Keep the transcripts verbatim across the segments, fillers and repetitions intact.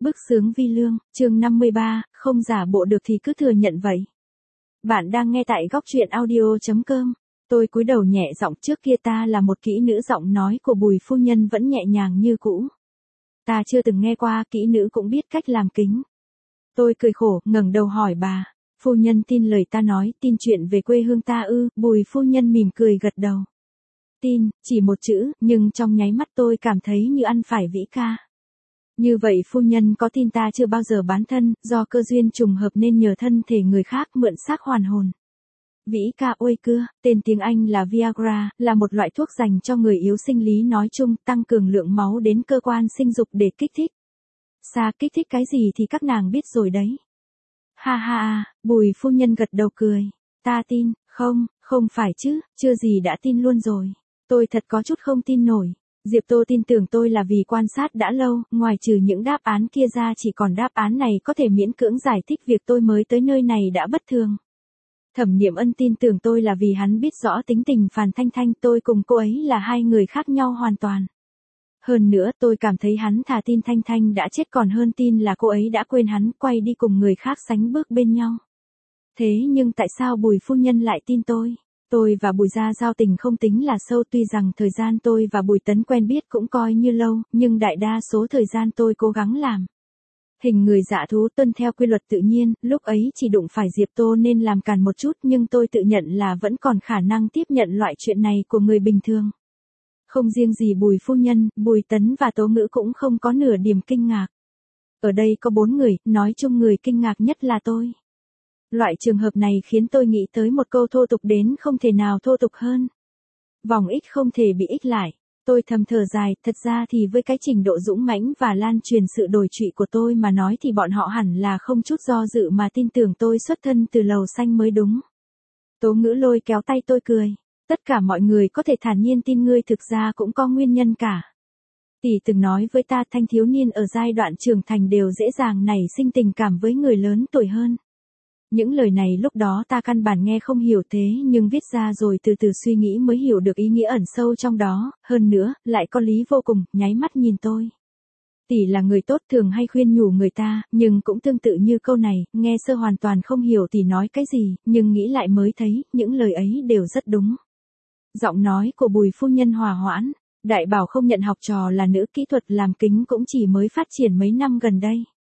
Bức xướng vi lương, chương năm mươi ba, không giả bộ được thì cứ thừa nhận vậy. Bạn đang nghe tại góc truyện audio chấm com. Tôi cúi đầu nhẹ giọng, trước kia ta là một kỹ nữ, giọng nói của Bùi phu nhân vẫn nhẹ nhàng như cũ. Ta chưa từng nghe qua kỹ nữ cũng biết cách làm kính. Tôi cười khổ, ngẩng đầu hỏi bà, phu nhân tin lời ta nói, tin chuyện về quê hương ta ư? Bùi phu nhân mỉm cười gật đầu. Tin, chỉ một chữ, nhưng trong nháy mắt tôi cảm thấy như ăn phải vĩ ca. Như vậy phu nhân có tin ta chưa bao giờ bán thân, do cơ duyên trùng hợp nên nhờ thân thể người khác mượn xác hoàn hồn. Vĩ ca ôi cưa, tên tiếng Anh là Viagra, là một loại thuốc dành cho người yếu sinh lý nói chung, tăng cường lượng máu đến cơ quan sinh dục để kích thích. Xa kích thích cái gì thì các nàng biết rồi đấy. Ha ha ha, Bùi phu nhân gật đầu cười. Ta tin, không, không phải chứ, chưa gì đã tin luôn rồi. Tôi thật có chút không tin nổi. Diệp Tô tin tưởng tôi là vì quan sát đã lâu, ngoài trừ những đáp án kia ra chỉ còn đáp án này có thể miễn cưỡng giải thích việc tôi mới tới nơi này đã bất thường. Thẩm Niệm Ân tin tưởng tôi là vì hắn biết rõ tính tình Phàn Thanh Thanh, tôi cùng cô ấy là hai người khác nhau hoàn toàn. Hơn nữa tôi cảm thấy hắn thà tin Thanh Thanh đã chết còn hơn tin là cô ấy đã quên hắn, quay đi cùng người khác sánh bước bên nhau. Thế nhưng tại sao Bùi phu nhân lại tin tôi? Tôi và Bùi gia giao tình không tính là sâu, tuy rằng thời gian tôi và Bùi Tấn quen biết cũng coi như lâu, nhưng đại đa số thời gian tôi cố gắng làm hình người dạ thú, tuân theo quy luật tự nhiên, lúc ấy chỉ đụng phải Diệp Tô nên làm càn một chút, nhưng tôi tự nhận là vẫn còn khả năng tiếp nhận loại chuyện này của người bình thường. Không riêng gì Bùi phu nhân, Bùi Tấn và Tố Ngữ cũng không có nửa điểm kinh ngạc. Ở đây có bốn người, nói chung người kinh ngạc nhất là tôi. Loại trường hợp này khiến tôi nghĩ tới một câu thô tục đến không thể nào thô tục hơn. Vòng ích không thể bị ích lại. Tôi thầm thở dài, thật ra thì với cái trình độ dũng mãnh và lan truyền sự đồi trụy của tôi mà nói thì bọn họ hẳn là không chút do dự mà tin tưởng tôi xuất thân từ lầu xanh mới đúng. Tố Ngữ lôi kéo tay tôi cười. Tất cả mọi người có thể thản nhiên tin ngươi thực ra cũng có nguyên nhân cả. Tỷ từng nói với ta, thanh thiếu niên ở giai đoạn trưởng thành đều dễ dàng nảy sinh tình cảm với người lớn tuổi hơn. Những lời này lúc đó ta căn bản nghe không hiểu, thế nhưng viết ra rồi từ từ suy nghĩ mới hiểu được ý nghĩa ẩn sâu trong đó, hơn nữa, lại có lý vô cùng, nháy mắt nhìn tôi. Tỷ là người tốt, thường hay khuyên nhủ người ta, nhưng cũng tương tự như câu này, nghe sơ hoàn toàn không hiểu tỷ nói cái gì, nhưng nghĩ lại mới thấy, những lời ấy đều rất đúng. Giọng nói của Bùi phu nhân hòa hoãn, đại bảo không nhận học trò là nữ, kỹ thuật làm kính cũng chỉ mới phát triển mấy năm gần đây.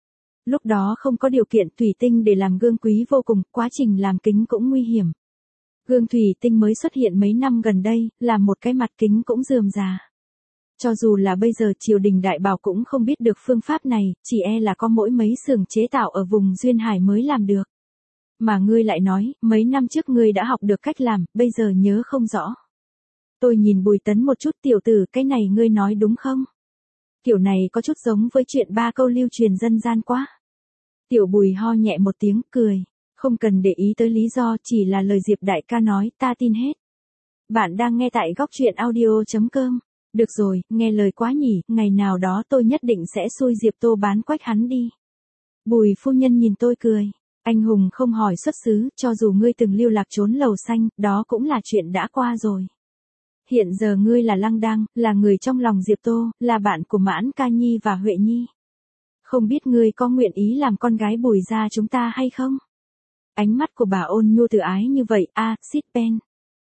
Lúc đó không có điều kiện thủy tinh để làm gương quý vô cùng, quá trình làm kính cũng nguy hiểm. Gương thủy tinh mới xuất hiện mấy năm gần đây, làm một cái mặt kính cũng rườm rà. Cho dù là bây giờ triều đình đại bảo cũng không biết được phương pháp này, chỉ e là có mỗi mấy xưởng chế tạo ở vùng Duyên Hải mới làm được. Mà ngươi lại nói, mấy năm trước ngươi đã học được cách làm, bây giờ nhớ không rõ. Tôi nhìn Bùi Tấn một chút, tiểu tử, cái này ngươi nói đúng không? Kiểu này có chút giống với chuyện ba câu lưu truyền dân gian quá. Tiểu Bùi ho nhẹ một tiếng, cười. Không cần để ý tới lý do, chỉ là lời Diệp đại ca nói, ta tin hết. Bạn đang nghe tại góc truyện audio chấm com. Được rồi, nghe lời quá nhỉ, ngày nào đó tôi nhất định sẽ xui Diệp Tô bán quách hắn đi. Bùi phu nhân nhìn tôi cười. Anh hùng không hỏi xuất xứ, cho dù ngươi từng lưu lạc trốn lầu xanh, đó cũng là chuyện đã qua rồi. Hiện giờ ngươi là Lăng Đăng, là người trong lòng Diệp Tô, là bạn của Mãn Ca Nhi và Huệ Nhi. Không biết ngươi có nguyện ý làm con gái Bùi gia chúng ta hay không? Ánh mắt của bà ôn nhu từ ái như vậy, a, à, xít pen.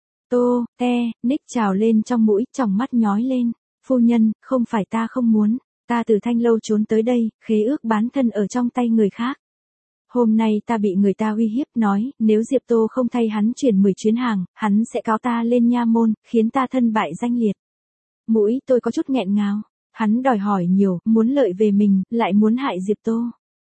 Tô, te, nick trào lên trong mũi, tròng mắt nhói lên. Phu nhân, không phải ta không muốn, ta từ Thanh Lâu trốn tới đây, khế ước bán thân ở trong tay người khác. Hôm nay ta bị người ta uy hiếp, nói, nếu Diệp Tô không thay hắn chuyển mười chuyến hàng, hắn sẽ cáo ta lên nha môn, khiến ta thân bại danh liệt. Mũi tôi có chút nghẹn ngào. Hắn đòi hỏi nhiều, muốn lợi về mình, lại muốn hại Diệp Tô.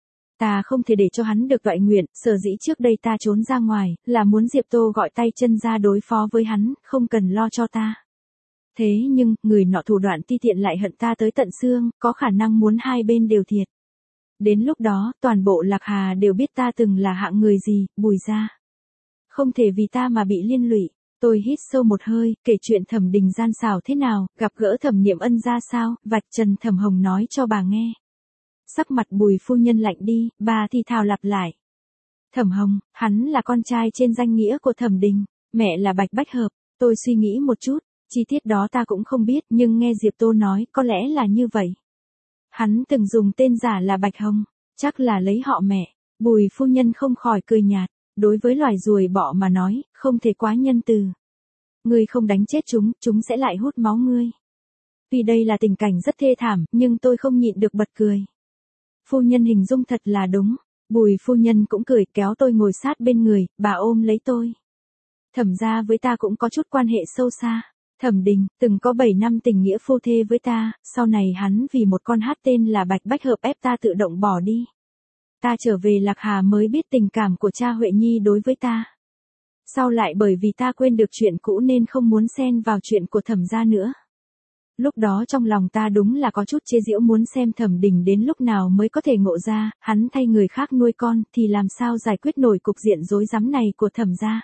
Ta không thể để cho hắn được toại nguyện, sở dĩ trước đây ta trốn ra ngoài, là muốn Diệp Tô gọi tay chân ra đối phó với hắn, không cần lo cho ta. Thế nhưng, người nọ thủ đoạn ti tiện lại hận ta tới tận xương, có khả năng muốn hai bên đều thiệt. Đến lúc đó, toàn bộ Lạc Hà đều biết ta từng là hạng người gì, Bùi gia. Không thể vì ta mà bị liên lụy. Tôi hít sâu một hơi, kể chuyện Thẩm Đình gian xảo thế nào, gặp gỡ Thẩm Niệm Ân ra sao, vạch trần Thẩm Hồng nói cho bà nghe. Sắc mặt Bùi phu nhân lạnh đi, bà thì thào lặp lại. Thẩm Hồng, hắn là con trai trên danh nghĩa của Thẩm Đình, mẹ là Bạch Bách Hợp. Tôi suy nghĩ một chút, chi tiết đó ta cũng không biết, nhưng nghe Diệp Tô nói, có lẽ là như vậy. Hắn từng dùng tên giả là Bạch Hồng, chắc là lấy họ mẹ. Bùi phu nhân không khỏi cười nhạt, đối với loài ruồi bọ mà nói, không thể quá nhân từ. Ngươi không đánh chết chúng, chúng sẽ lại hút máu ngươi. Vì đây là tình cảnh rất thê thảm, nhưng tôi không nhịn được bật cười. Phu nhân hình dung thật là đúng. Bùi phu nhân cũng cười, kéo tôi ngồi sát bên người, bà ôm lấy tôi. Thẩm gia với ta cũng có chút quan hệ sâu xa. Thẩm Đình, từng có bảy năm tình nghĩa phu thê với ta, sau này hắn vì một con hát tên là Bạch Bách Hợp ép ta tự động bỏ đi. Ta trở về Lạc Hà mới biết tình cảm của cha Huệ Nhi đối với ta. Sau lại bởi vì ta quên được chuyện cũ nên không muốn xen vào chuyện của Thẩm gia nữa. Lúc đó trong lòng ta đúng là có chút chế giễu, muốn xem Thẩm Đình đến lúc nào mới có thể ngộ ra, hắn thay người khác nuôi con thì làm sao giải quyết nổi cục diện rối rắm này của Thẩm gia.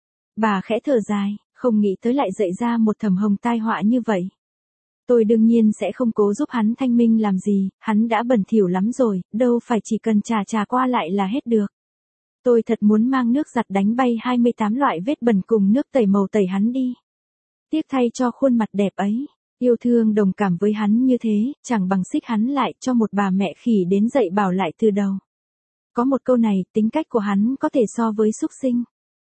Bà khẽ thở dài, không nghĩ tới lại dậy ra một Thẩm Hồng tai họa như vậy. Tôi đương nhiên sẽ không cố giúp hắn thanh minh làm gì, hắn đã bẩn thỉu lắm rồi, đâu phải chỉ cần trà trà qua lại là hết được. Tôi thật muốn mang nước giặt đánh bay hai mươi tám loại vết bẩn cùng nước tẩy màu tẩy hắn đi. Tiếc thay cho khuôn mặt đẹp ấy, yêu thương đồng cảm với hắn như thế, chẳng bằng xích hắn lại cho một bà mẹ khỉ đến dạy bảo lại từ đầu. Có một câu này, tính cách của hắn có thể so với súc sinh.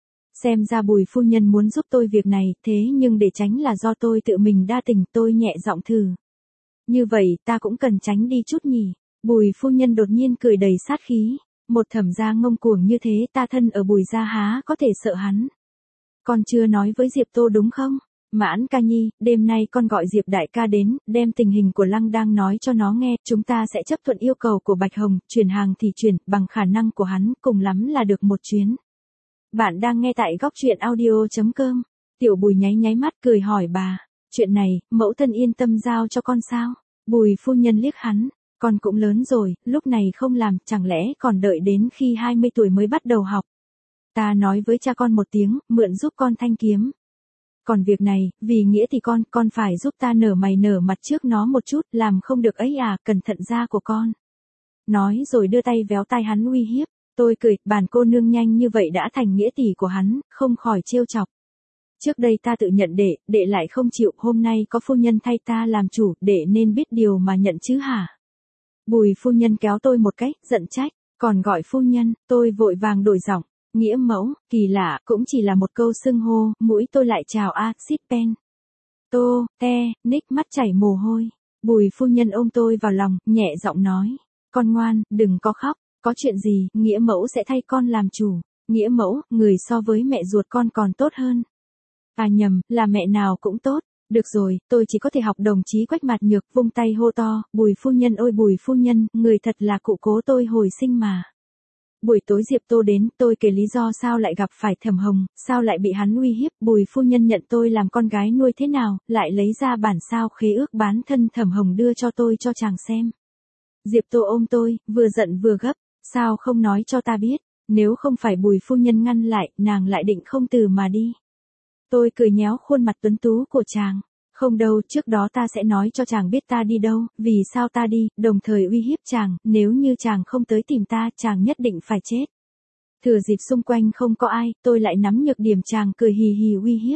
Xem ra Bùi phu nhân muốn giúp tôi việc này, thế nhưng để tránh là do tôi tự mình đa tình, tôi nhẹ giọng thử. Như vậy ta cũng cần tránh đi chút nhỉ. Bùi phu nhân đột nhiên cười đầy sát khí. Một Thẩm gia ngông cuồng như thế, ta thân ở Bùi gia há có thể sợ hắn. Con chưa nói với Diệp Tô đúng không? Mãn ca nhi, đêm nay con gọi Diệp đại ca đến, đem tình hình của Lăng đang nói cho nó nghe, chúng ta sẽ chấp thuận yêu cầu của Bạch Hồng, chuyển hàng thì chuyển, bằng khả năng của hắn, cùng lắm là được một chuyến. Bạn đang nghe tại góc truyện audio chấm com. Tiểu Bùi nháy nháy mắt cười hỏi bà, chuyện này, mẫu thân yên tâm giao cho con sao? Bùi phu nhân liếc hắn, con cũng lớn rồi, lúc này không làm, chẳng lẽ còn đợi đến khi hai mươi tuổi mới bắt đầu học? Ta nói với cha con một tiếng, mượn giúp con thanh kiếm. Còn việc này, vì nghĩa thì con, con phải giúp ta nở mày nở mặt trước nó một chút, làm không được ấy à, cẩn thận da của con. Nói rồi đưa tay véo tai hắn uy hiếp. Tôi cười, bản cô nương nhanh như vậy đã thành nghĩa tỷ của hắn, không khỏi trêu chọc. Trước đây ta tự nhận đệ, đệ lại không chịu, hôm nay có phu nhân thay ta làm chủ, đệ nên biết điều mà nhận chứ hả? Bùi phu nhân kéo tôi một cái, giận trách, còn gọi phu nhân, tôi vội vàng đổi giọng, nghĩa mẫu, kỳ lạ, cũng chỉ là một câu xưng hô, mũi tôi lại chào a, xít pen. Tô, te, ních mắt chảy mồ hôi. Bùi phu nhân ôm tôi vào lòng, nhẹ giọng nói, con ngoan, đừng có khóc. Có chuyện gì, nghĩa mẫu sẽ thay con làm chủ. Nghĩa mẫu, người so với mẹ ruột con còn tốt hơn. À nhầm, là mẹ nào cũng tốt. Được rồi, tôi chỉ có thể học đồng chí Quách Mạt Nhược, vung tay hô to, Bùi phu nhân ôi Bùi phu nhân, người thật là cụ cố tôi hồi sinh mà. Buổi tối Diệp Tô đến, tôi kể lý do sao lại gặp phải Thẩm Hồng, sao lại bị hắn uy hiếp, Bùi phu nhân nhận tôi làm con gái nuôi thế nào, lại lấy ra bản sao khế ước bán thân Thẩm Hồng đưa cho tôi cho chàng xem. Diệp Tô ôm tôi, vừa giận vừa gấp. Sao không nói cho ta biết, nếu không phải Bùi phu nhân ngăn lại, nàng lại định không từ mà đi. Tôi cười nhéo khuôn mặt tuấn tú của chàng. Không đâu, trước đó ta sẽ nói cho chàng biết ta đi đâu, vì sao ta đi, đồng thời uy hiếp chàng, nếu như chàng không tới tìm ta, chàng nhất định phải chết. Thừa dịp xung quanh không có ai, tôi lại nắm nhược điểm chàng cười hì hì uy hiếp.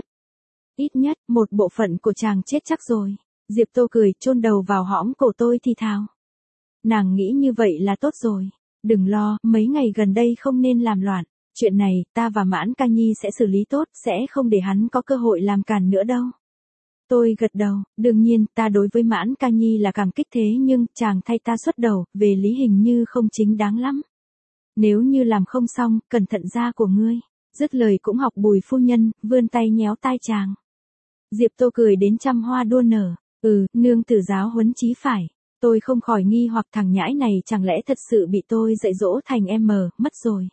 Ít nhất, một bộ phận của chàng chết chắc rồi. Diệp Tô cười, chôn đầu vào hõm cổ tôi thì thào. Nàng nghĩ như vậy là tốt rồi. Đừng lo, mấy ngày gần đây không nên làm loạn. Chuyện này, ta và Mãn ca nhi sẽ xử lý tốt, sẽ không để hắn có cơ hội làm càn nữa đâu. Tôi gật đầu, đương nhiên, ta đối với Mãn ca nhi là cảm kích thế nhưng, chàng thay ta xuất đầu, về lý hình như không chính đáng lắm. Nếu như làm không xong, cẩn thận da của ngươi. Dứt lời cũng học Bùi phu nhân, vươn tay nhéo tai chàng. Diệp Tô cười đến trăm hoa đua nở. Ừ, nương tử giáo huấn chí phải. Tôi không khỏi nghi hoặc thằng nhãi này chẳng lẽ thật sự bị tôi dạy dỗ thành em mờ, mất rồi.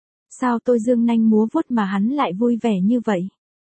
Sao tôi dương nanh múa vuốt mà hắn lại vui vẻ như vậy?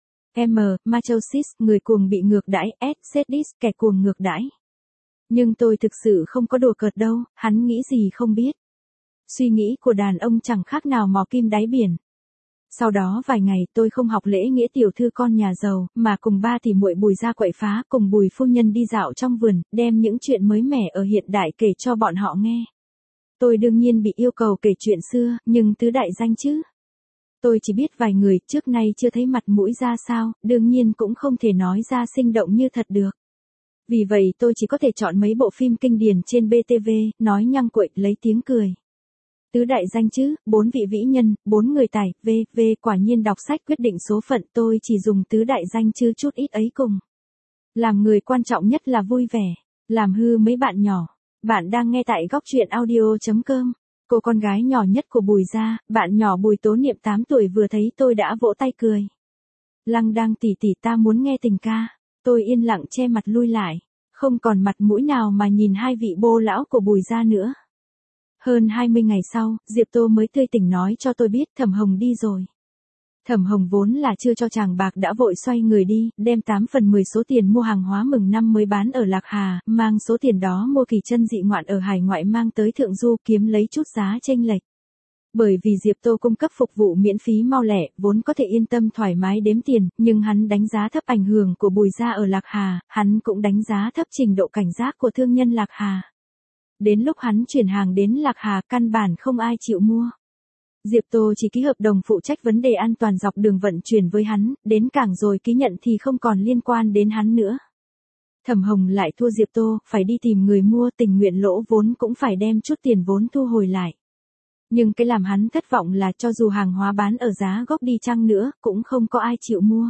M, Machosis, người cuồng bị ngược đãi, S, Sadist, kẻ cuồng ngược đãi. Nhưng tôi thực sự không có đùa cợt đâu, hắn nghĩ gì không biết. Suy nghĩ của đàn ông chẳng khác nào mò kim đáy biển. Sau đó vài ngày tôi không học lễ nghĩa tiểu thư con nhà giàu, mà cùng ba thì muội Bùi ra quậy phá, cùng Bùi phu nhân đi dạo trong vườn, đem những chuyện mới mẻ ở hiện đại kể cho bọn họ nghe. Tôi đương nhiên bị yêu cầu kể chuyện xưa, nhưng tứ đại danh chứ. Tôi chỉ biết vài người trước nay chưa thấy mặt mũi ra sao, đương nhiên cũng không thể nói ra sinh động như thật được. Vì vậy tôi chỉ có thể chọn mấy bộ phim kinh điển trên bê tê vê, nói nhăng quậy lấy tiếng cười. Tứ đại danh chứ, bốn vị vĩ nhân, bốn người tài, v, v quả nhiên đọc sách quyết định số phận, tôi chỉ dùng tứ đại danh chứ chút ít ấy cùng. Làm người quan trọng nhất là vui vẻ, làm hư mấy bạn nhỏ. Bạn đang nghe tại góc truyện audio.com. Cô con gái nhỏ nhất của Bùi gia, bạn nhỏ Bùi Tố Niệm tám tuổi vừa thấy tôi đã vỗ tay cười. Lăng Đang tỷ tỷ, ta muốn nghe tình ca. Tôi yên lặng che mặt lui lại, không còn mặt mũi nào mà nhìn hai vị bô lão của Bùi gia nữa. Hơn hai mươi ngày sau, Diệp Tô mới tươi tỉnh nói cho tôi biết Thẩm Hồng đi rồi. Thẩm Hồng vốn là chưa cho chàng bạc đã vội xoay người đi, đem tám phần mười số tiền mua hàng hóa mừng năm mới bán ở Lạc Hà, mang số tiền đó mua kỳ chân dị ngoạn ở hải ngoại mang tới Thượng Du kiếm lấy chút giá chênh lệch. Bởi vì Diệp Tô cung cấp phục vụ miễn phí mau lẹ, vốn có thể yên tâm thoải mái đếm tiền, nhưng hắn đánh giá thấp ảnh hưởng của Bùi gia ở Lạc Hà, hắn cũng đánh giá thấp trình độ cảnh giác của thương nhân Lạc Hà. Đến lúc hắn chuyển hàng đến Lạc Hà, căn bản không ai chịu mua. Diệp Tô chỉ ký hợp đồng phụ trách vấn đề an toàn dọc đường vận chuyển với hắn, đến cảng rồi ký nhận thì không còn liên quan đến hắn nữa. Thẩm Hồng lại thua Diệp Tô, phải đi tìm người mua, tình nguyện lỗ vốn cũng phải đem chút tiền vốn thu hồi lại. Nhưng cái làm hắn thất vọng là cho dù hàng hóa bán ở giá gốc đi chăng nữa, cũng không có ai chịu mua.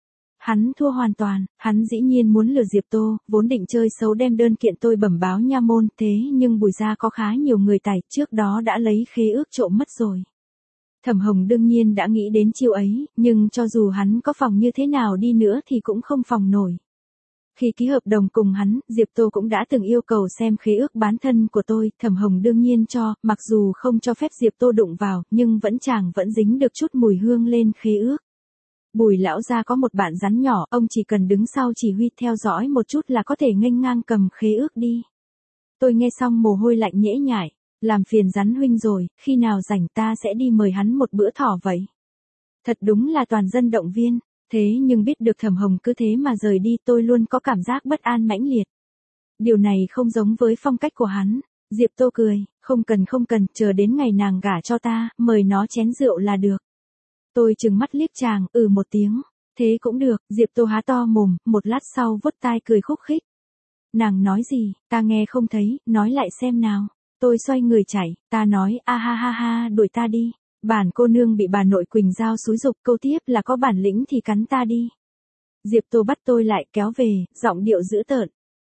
Hắn thua hoàn toàn, hắn dĩ nhiên muốn lừa Diệp Tô, vốn định chơi xấu đem đơn kiện tôi bẩm báo nha môn, thế nhưng Bùi gia có khá nhiều người tài, trước đó đã lấy khế ước trộm mất rồi. Thẩm Hồng đương nhiên đã nghĩ đến chiêu ấy, nhưng cho dù hắn có phòng như thế nào đi nữa thì cũng không phòng nổi. Khi ký hợp đồng cùng hắn, Diệp Tô cũng đã từng yêu cầu xem khế ước bán thân của tôi, Thẩm Hồng đương nhiên cho, mặc dù không cho phép Diệp Tô đụng vào, nhưng vẫn chàng vẫn dính được chút mùi hương lên khế ước. Bùi lão gia có một bạn rắn nhỏ, ông chỉ cần đứng sau chỉ huy theo dõi một chút là có thể nghênh ngang cầm khế ước đi. Tôi nghe xong mồ hôi lạnh nhễ nhại, làm phiền rắn huynh rồi, khi nào rảnh ta sẽ đi mời hắn một bữa thỏ vậy. Thật đúng là toàn dân động viên, thế nhưng biết được Thẩm Hồng cứ thế mà rời đi tôi luôn có cảm giác bất an mãnh liệt. Điều này không giống với phong cách của hắn. Diệp Tô cười, không cần không cần, chờ đến ngày nàng gả cho ta, mời nó chén rượu là được. Tôi trừng mắt liếc chàng, ừ một tiếng, thế cũng được, Diệp Tô há to mồm, một lát sau vuốt tai cười khúc khích. Nàng nói gì, ta nghe không thấy, nói lại xem nào. Tôi xoay người chạy, ta nói, a ha ha ha, đuổi ta đi. Bản cô nương bị bà nội Quỳnh Giao xúi giục, câu tiếp là có bản lĩnh thì cắn ta đi. Diệp Tô bắt tôi lại kéo về, giọng điệu dữ tợn.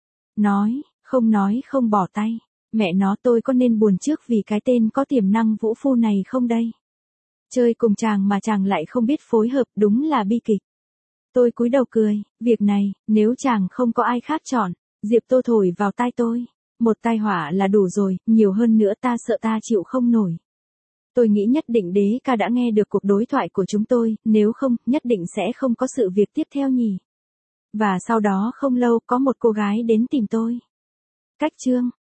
Nói, không nói không bỏ tay. Mẹ nó, tôi có nên buồn trước vì cái tên có tiềm năng vũ phu này không đây? Chơi cùng chàng mà chàng lại không biết phối hợp, đúng là bi kịch. Tôi cúi đầu cười, việc này, nếu chàng không có ai khác chọn, Diệp Tô thổi vào tai tôi. Một tai họa là đủ rồi, nhiều hơn nữa ta sợ ta chịu không nổi. Tôi nghĩ nhất định đế ca đã nghe được cuộc đối thoại của chúng tôi, nếu không, nhất định sẽ không có sự việc tiếp theo nhỉ. Và sau đó không lâu có một cô gái đến tìm tôi. Cách chương